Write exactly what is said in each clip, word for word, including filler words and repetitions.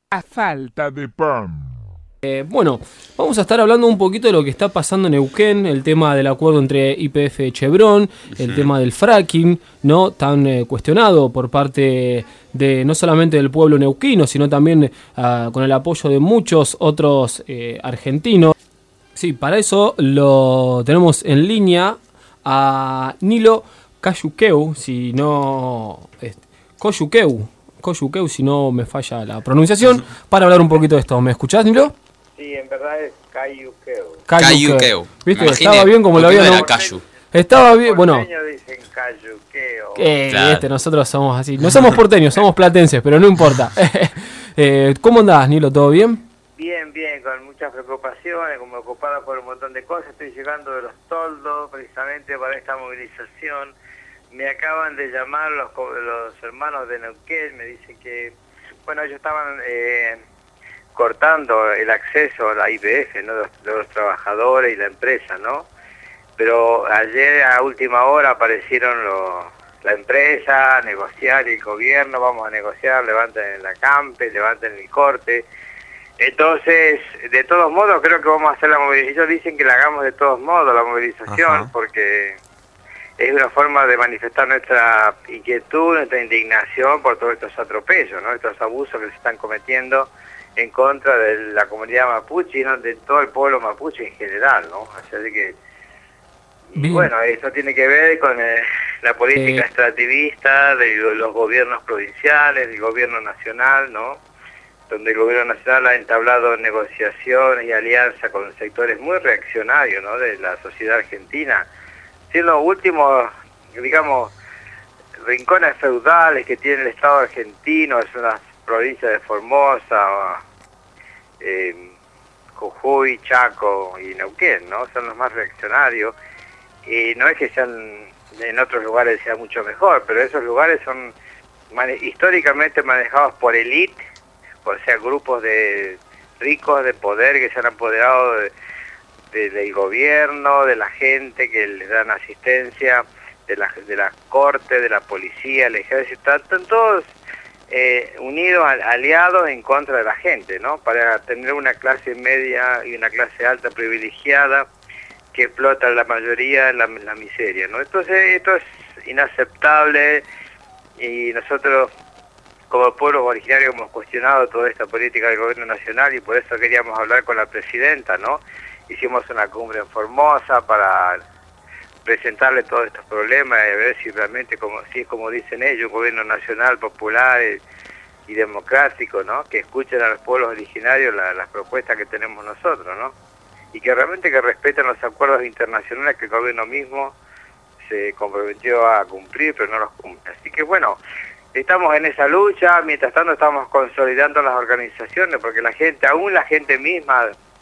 A falta de pan. Eh, bueno, vamos a estar hablando un poquito de lo que está pasando en Neuquén, el tema del acuerdo entre Y P F y Chevron, uh-huh. el tema del fracking, ¿no? Tan eh, cuestionado por parte de no solamente del pueblo neuquino, sino también uh, con el apoyo de muchos otros eh, argentinos. Sí, para eso lo tenemos en línea a Nilo Cayuqueu, si no... Este, Coyuqueu, Coyuqueu, si no me falla la pronunciación, para hablar un poquito de esto. ¿Me escuchás, Nilo? Sí, en verdad es Cayuqueu. Cayuqueu. ¿Viste? Imaginé, estaba bien como lo había era no... Cayu. Estaba bien, bueno. Dicen Cayuqueu. Eh, Claro. este, nosotros somos así. No somos porteños, somos platenses, pero no importa. eh, ¿Cómo andás, Nilo? ¿Todo bien? Bien, bien, con muchas preocupaciones, como ocupada por un montón de cosas. Estoy llegando de los toldos precisamente para esta movilización. Me acaban de llamar los, los hermanos de Neuquén, me dicen que, bueno, ellos estaban eh, cortando el acceso a la I P F, ¿no? de, los, de los trabajadores y la empresa, ¿no? Pero ayer a última hora aparecieron los, la empresa a negociar y el gobierno, vamos a negociar, levanten la campe, levanten el corte. Entonces, de todos modos, creo que vamos a hacer la movilización. Ellos dicen que la hagamos de todos modos, la movilización, Ajá. porque es una forma de manifestar nuestra inquietud, nuestra indignación por todos estos atropellos, ¿no? Estos abusos que se están cometiendo en contra de la comunidad mapuche y ¿no? de todo el pueblo mapuche en general, ¿no? Así que, y bueno, esto tiene que ver con eh, la política eh. extractivista de los gobiernos provinciales, del gobierno nacional, ¿no? Donde el gobierno nacional ha entablado negociaciones y alianzas con sectores muy reaccionarios, ¿no? De la sociedad argentina, siendo los últimos, digamos, rincones feudales que tiene el Estado argentino, son las provincias de Formosa, eh, Jujuy, Chaco y Neuquén, ¿no? Son los más reaccionarios. Y no es que sean en otros lugares sea mucho mejor, pero esos lugares son mane históricamente manejados por élite, o sea, grupos de ricos de poder que se han apoderado de, de, del gobierno, de la gente que les dan asistencia, de la, de la corte, de la policía, el ejército, están todos eh, unidos, aliados en contra de la gente, ¿no? Para tener una clase media y una clase alta privilegiada que explota la mayoría en la, la miseria, ¿no? Entonces esto es inaceptable y nosotros como pueblos originarios hemos cuestionado toda esta política del gobierno nacional y por eso queríamos hablar con la presidenta, ¿no? Hicimos una cumbre en Formosa para presentarle todos estos problemas y ver si realmente, como, si es como dicen ellos, un gobierno nacional, popular y, y democrático, ¿no? Que escuchen a los pueblos originarios la, las propuestas que tenemos nosotros, ¿no? Y que realmente que respeten los acuerdos internacionales que el gobierno mismo se comprometió a cumplir, pero no los cumple. Así que bueno, estamos en esa lucha, mientras tanto estamos consolidando las organizaciones, porque la gente, aún la gente misma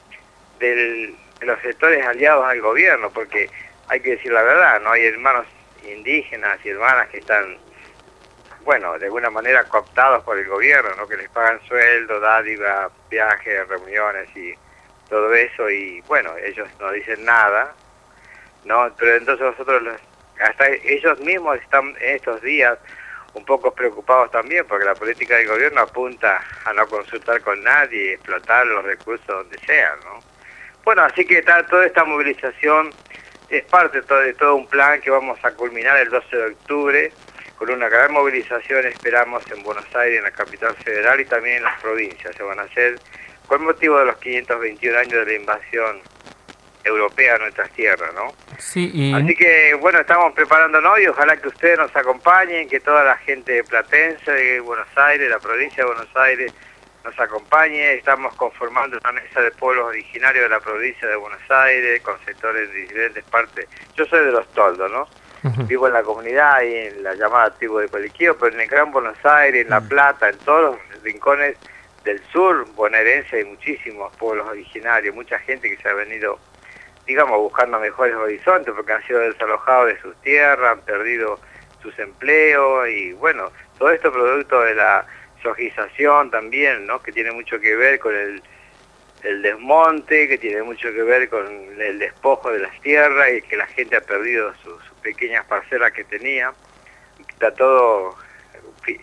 del, de los sectores aliados al gobierno, porque hay que decir la verdad, ¿no? Hay hermanos indígenas y hermanas que están, bueno, de alguna manera cooptados por el gobierno, ¿no? Que les pagan sueldo, dádiva, viajes, reuniones y todo eso, y bueno, ellos no dicen nada, ¿no? Pero entonces nosotros, los, hasta ellos mismos están en estos días un poco preocupados también, porque la política del gobierno apunta a no consultar con nadie y explotar los recursos donde sean, ¿no? Bueno, así que está, toda esta movilización es parte de todo, de todo un plan que vamos a culminar el doce de octubre, con una gran movilización, esperamos, en Buenos Aires, en la capital federal, y también en las provincias. Se van a hacer con motivo de los quinientos veintiún años de la invasión europea a nuestras tierras, ¿no? Sí, y... Así que, bueno, estamos preparándonos y ojalá que ustedes nos acompañen, que toda la gente platense de Buenos Aires, la provincia de Buenos Aires, nos acompañe. Estamos conformando una mesa de pueblos originarios de la provincia de Buenos Aires, con sectores de diferentes partes. Yo soy de Los Toldos, ¿no? Uh-huh. Vivo en la comunidad y en la llamada tribu de Coliquío, pero en el Gran Buenos Aires, en La Plata, en todos los rincones del sur bonaerense hay muchísimos pueblos originarios, mucha gente que se ha venido, digamos, buscando mejores horizontes porque han sido desalojados de sus tierras, han perdido sus empleos y bueno, todo esto producto de la sojización también, ¿no? Que tiene mucho que ver con el, el desmonte, que tiene mucho que ver con el despojo de las tierras y que la gente ha perdido sus, sus pequeñas parcelas que tenía. Está todo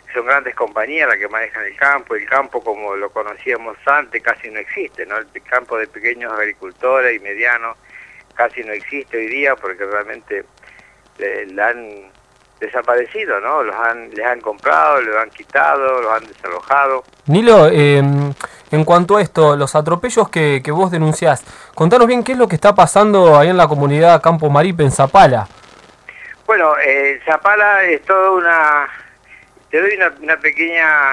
son grandes compañías las que manejan el campo. El campo, como lo conocíamos antes, casi no existe, ¿no? El campo de pequeños agricultores y medianos casi no existe hoy día porque realmente eh, la han desaparecido, ¿no? Los han, les han comprado, los han quitado, los han desalojado. Nilo, eh, en cuanto a esto, los atropellos que, que vos denunciás, contanos bien qué es lo que está pasando ahí en la comunidad Campo Maripe, en Zapala. Bueno, eh, Zapala es toda una... Te doy una, una pequeña,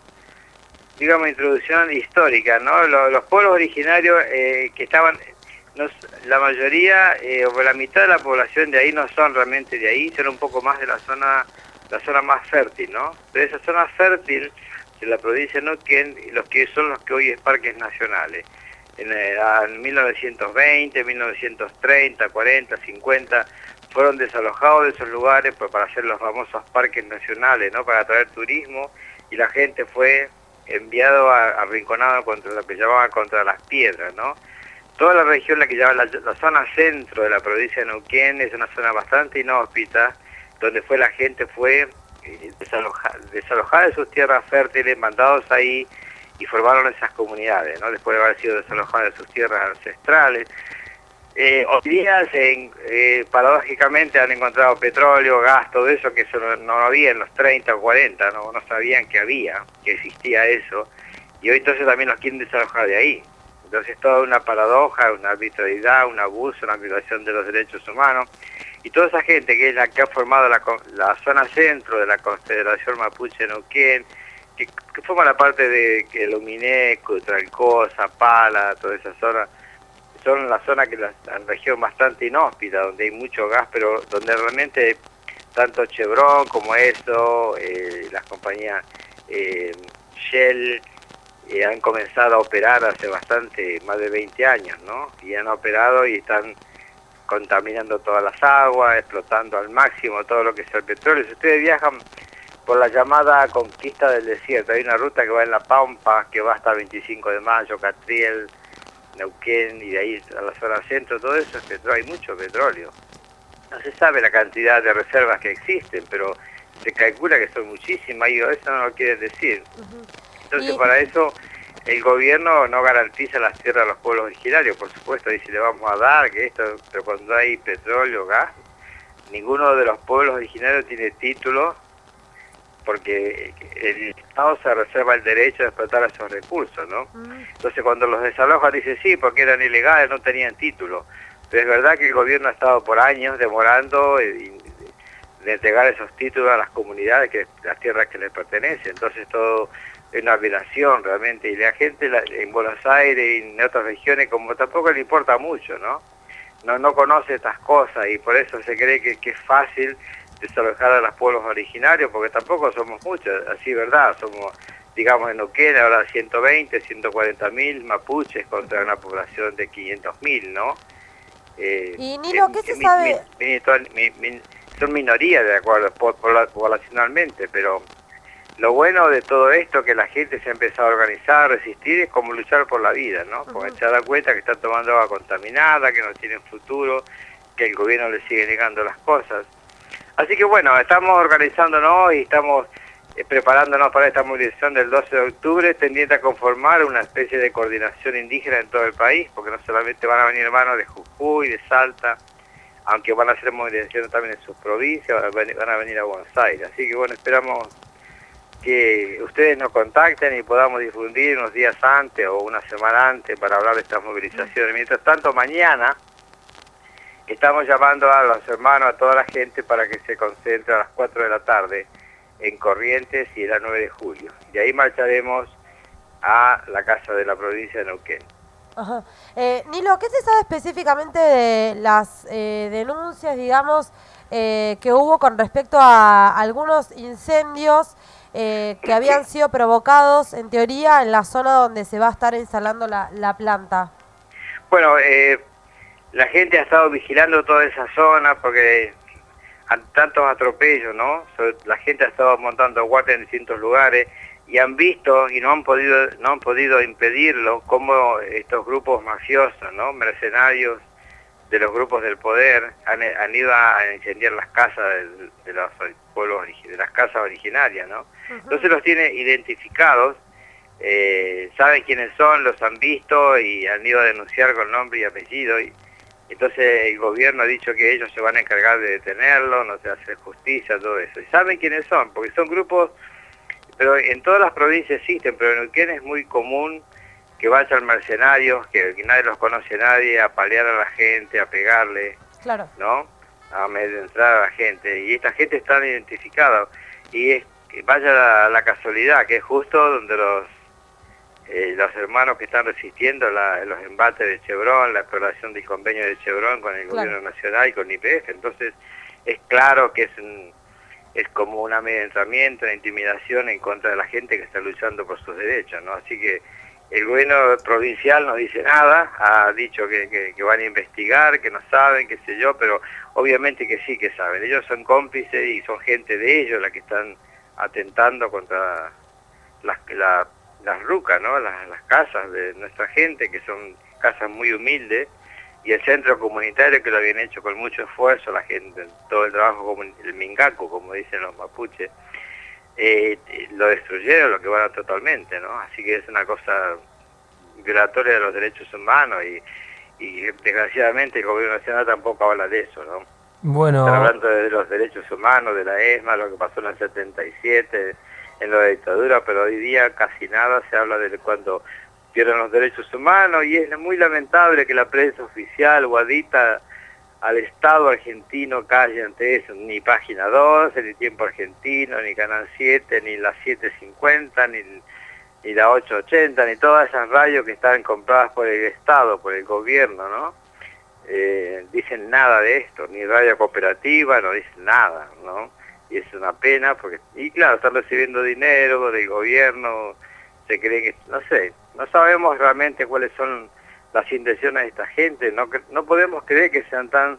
digamos, introducción histórica, ¿no? Los, los pueblos originarios eh, que estaban... No, la mayoría, eh, o la mitad de la población de ahí no son realmente de ahí, son un poco más de la zona la zona más fértil, ¿no? Pero esa zona fértil de la provincia de Neuquén, los que son los que hoy es parques nacionales. En, en mil novecientos veinte, mil novecientos treinta, cuarenta, cincuenta, fueron desalojados de esos lugares pues, para hacer los famosos parques nacionales, ¿no? Para atraer turismo, y la gente fue enviado a, arrinconado contra lo que llamaban contra las piedras, ¿no? Toda la región, la que llama la, la zona centro de la provincia de Neuquén, es una zona bastante inhóspita, donde fue la gente fue eh, desalojada, desalojada de sus tierras fértiles, mandados ahí, y formaron esas comunidades, ¿no? Después de haber sido desalojada de sus tierras ancestrales. Eh, hoy día, se, eh, paradójicamente, han encontrado petróleo, gas, todo eso que eso no, no había en los treinta o cuarenta, ¿no? No sabían que había, que existía eso, y hoy entonces también los quieren desalojar de ahí. Entonces es toda una paradoja, una arbitrariedad, un abuso, una violación de los derechos humanos. Y toda esa gente que es la que ha formado la, la zona centro de la Confederación Mapuche Neuquén, que, que forma la parte de que Lumineco, Tralcó, Zapala, toda esa zona, son la zona que la, la región bastante inhóspita, donde hay mucho gas, pero donde realmente tanto Chevron como eso, eh, las compañías eh, Shell, Eh, han comenzado a operar hace bastante, más de veinte años, ¿no? Y han operado y están contaminando todas las aguas, explotando al máximo todo lo que es el petróleo. Si ustedes viajan por la llamada Conquista del Desierto, hay una ruta que va en La Pampa, que va hasta veinticinco de mayo, Catriel, Neuquén, y de ahí a la zona centro, todo eso es petróleo, hay mucho petróleo. No se sabe la cantidad de reservas que existen, pero se calcula que son muchísimas, y eso no lo quieren decir. Uh-huh. Entonces, para eso, el gobierno no garantiza las tierras a los pueblos originarios, por supuesto, dice, le vamos a dar, que esto, pero cuando hay petróleo, gas, ninguno de los pueblos originarios tiene título, porque el Estado se reserva el derecho de explotar esos recursos, ¿no? Entonces, cuando los desalojan, dice, sí, porque eran ilegales, no tenían título. Pero es verdad que el gobierno ha estado por años demorando de, de entregar esos títulos a las comunidades, que las tierras que les pertenecen. Entonces, todo es una violación realmente, y la gente la, en Buenos Aires y en otras regiones como tampoco le importa mucho, ¿no? No, no conoce estas cosas, y por eso se cree que, que es fácil desalojar a los pueblos originarios, porque tampoco somos muchos, así verdad, somos, digamos, en Neuquén ahora ciento veinte, ciento cuarenta mil mapuches contra una población de quinientos mil, ¿no? Eh, y Nilo, ¿qué se mi, sabe? Mi, mi, mi, son minorías, de acuerdo, poblacionalmente, pero lo bueno de todo esto, que la gente se ha empezado a organizar, a resistir, es como luchar por la vida, ¿no? Porque uh-huh. se da cuenta que están tomando agua contaminada, que no tienen futuro, que el gobierno le sigue negando las cosas. Así que bueno, estamos organizándonos y estamos eh, preparándonos para esta movilización del doce de octubre, tendiente a conformar una especie de coordinación indígena en todo el país, porque no solamente van a venir hermanos de Jujuy, de Salta, aunque van a hacer movilizaciones también en sus provincias, van a venir, van a, venir a Buenos Aires. Así que bueno, esperamos que ustedes nos contacten y podamos difundir unos días antes o una semana antes para hablar de estas movilizaciones. Mientras tanto, mañana estamos llamando a los hermanos, a toda la gente, para que se concentre a las cuatro de la tarde en Corrientes y el nueve de julio. De ahí marcharemos a la Casa de la Provincia de Neuquén. Ajá. Eh, Nilo, ¿qué se sabe específicamente de las eh, denuncias, digamos, eh, que hubo con respecto a algunos incendios Eh, que habían sido provocados, en teoría, en la zona donde se va a estar instalando la, la planta? Bueno, eh, la gente ha estado vigilando toda esa zona porque hay tantos atropellos, ¿no? La gente ha estado montando guardia en distintos lugares y han visto y no han podido no han podido impedirlo, como estos grupos mafiosos, ¿no? Mercenarios de los grupos del poder han, han ido a incendiar las casas de, de los pueblos, de las casas originarias, ¿no? Uh-huh. Entonces los tiene identificados, eh, saben quiénes son, los han visto y han ido a denunciar con nombre y apellido. Y, entonces el gobierno ha dicho que ellos se van a encargar de detenerlo, no se hace justicia, todo eso. Y saben quiénes son, porque son grupos, pero en todas las provincias existen, pero en Neuquén es muy común que vayan mercenarios, que, que nadie los conoce nadie, a palear a la gente, a pegarle, claro, ¿no? A amedrentar a la gente. Y esta gente está identificada. Y es que vaya la, la casualidad, que es justo donde los eh, los hermanos que están resistiendo la, los embates de Chevron, la exploración del convenio de Chevron con el claro. gobierno nacional y con I P F. Entonces es claro que es un, es como un amedrentamiento, una intimidación en contra de la gente que está luchando por sus derechos, ¿no? Así que el gobierno provincial no dice nada, ha dicho que, que, que van a investigar, que no saben, qué sé yo, pero obviamente que sí que saben. Ellos son cómplices y son gente de ellos la que están atentando contra las, la, las rucas, ¿no? Las, las casas de nuestra gente, que son casas muy humildes, y el centro comunitario que lo habían hecho con mucho esfuerzo, la gente, todo el trabajo, el mingaco, como dicen los mapuches, Eh, lo destruyeron, lo que van totalmente, ¿no? Así que es una cosa violatoria de los derechos humanos y, y desgraciadamente el gobierno nacional tampoco habla de eso, ¿no? Bueno. Están hablando de los derechos humanos, de la ESMA, lo que pasó en el setenta y siete, en la dictadura, pero hoy día casi nada se habla de cuando pierden los derechos humanos y es muy lamentable que la prensa oficial o adicta al Estado argentino calle ante eso, ni Página doce, ni Tiempo Argentino, ni Canal siete, ni la siete cincuenta, ni, ni la ocho ochenta, ni todas esas radios que están compradas por el Estado, por el gobierno, ¿no? Eh, dicen nada de esto, ni Radio Cooperativa, no dicen nada, ¿no? Y es una pena, porque, y claro, están recibiendo dinero del gobierno, se cree que, no sé, no sabemos realmente cuáles son las intenciones de esta gente, no no podemos creer que sean tan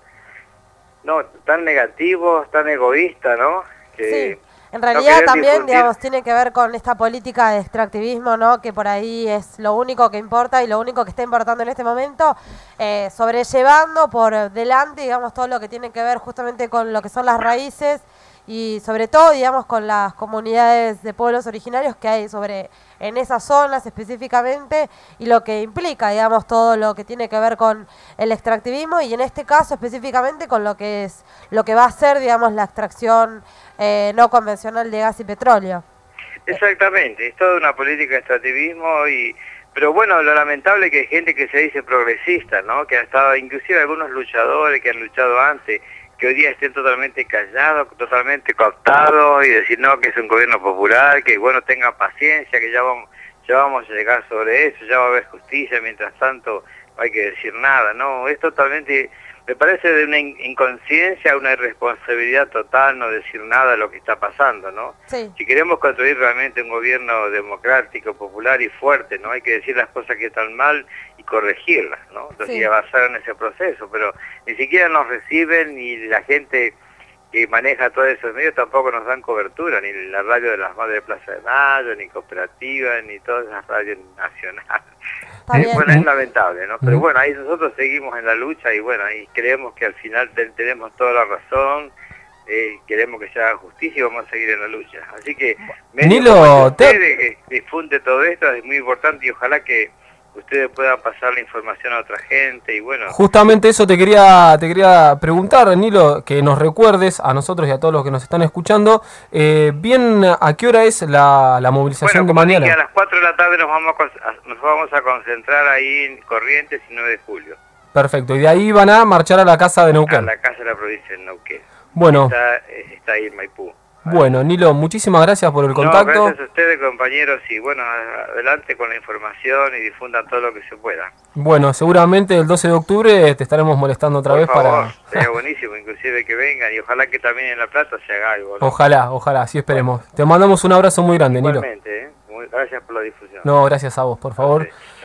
no tan negativos, tan egoístas, ¿no? Que sí, en realidad no también, difundir. digamos, tiene que ver con esta política de extractivismo, ¿no? Que por ahí es lo único que importa y lo único que está importando en este momento, eh, sobrellevando por delante, digamos, todo lo que tiene que ver justamente con lo que son las raíces y sobre todo, digamos, con las comunidades de pueblos originarios que hay sobre en esas zonas específicamente y lo que implica, digamos, todo lo que tiene que ver con el extractivismo y en este caso específicamente con lo que es lo que va a ser, digamos, la extracción eh, no convencional de gas y petróleo. Exactamente, es toda una política de extractivismo y pero bueno, lo lamentable es que hay gente que se dice progresista, ¿no? Que ha estado, inclusive algunos luchadores que han luchado antes, que hoy día estén totalmente callados, totalmente cooptados y decir no, que es un gobierno popular, que bueno, tengan paciencia, que ya vamos, ya vamos a llegar sobre eso, ya va a haber justicia, mientras tanto no hay que decir nada, no, es totalmente, me parece de una inconsciencia, una irresponsabilidad total no decir nada de lo que está pasando, ¿no? Sí. Si queremos construir realmente un gobierno democrático, popular y fuerte, ¿no? Hay que decir las cosas que están mal y corregirlas, ¿no? Entonces Sí. avanzar en ese proceso, pero ni siquiera nos reciben ni la gente que maneja todos esos medios tampoco nos dan cobertura, ni la radio de las Madres de Plaza de Mayo, ni Cooperativa, ni todas esas radios nacionales. Está bien. Bueno, es lamentable, ¿no? Pero bueno, ahí nosotros seguimos en la lucha y bueno, ahí creemos que al final te- tenemos toda la razón, eh, queremos que se haga justicia y vamos a seguir en la lucha. Así que, medios Nilo, como el de te- ustedes, que difunde todo esto, es muy importante y ojalá que ustedes puedan pasar la información a otra gente y bueno. Justamente eso te quería te quería preguntar, Nilo, que nos recuerdes a nosotros y a todos los que nos están escuchando, eh, bien a qué hora es la, la movilización Bueno, de como dije, mañana. a las cuatro de la tarde nos vamos a, con- a- nos vamos a concentrar ahí en Corrientes y nueve de julio, Perfecto, y de ahí van a marchar a la casa de a Neuquén. la Casa de la Provincia de Neuquén. Bueno, Está, eh, está ahí en Maipú. bueno, Nilo, muchísimas gracias por el No, contacto. gracias a ustedes, compañeros, y bueno, a- adelante con la información y difundan todo lo que se pueda. Bueno, seguramente el doce de octubre te estaremos molestando otra Por vez favor, para... sería buenísimo, inclusive que vengan y ojalá que también en La Plata se haga algo, ¿no? Ojalá, ojalá, así esperemos. Te mandamos un abrazo muy grande, Nilo. Igualmente, ¿eh? Muy, gracias por la difusión. No, gracias a vos, por favor. Sí.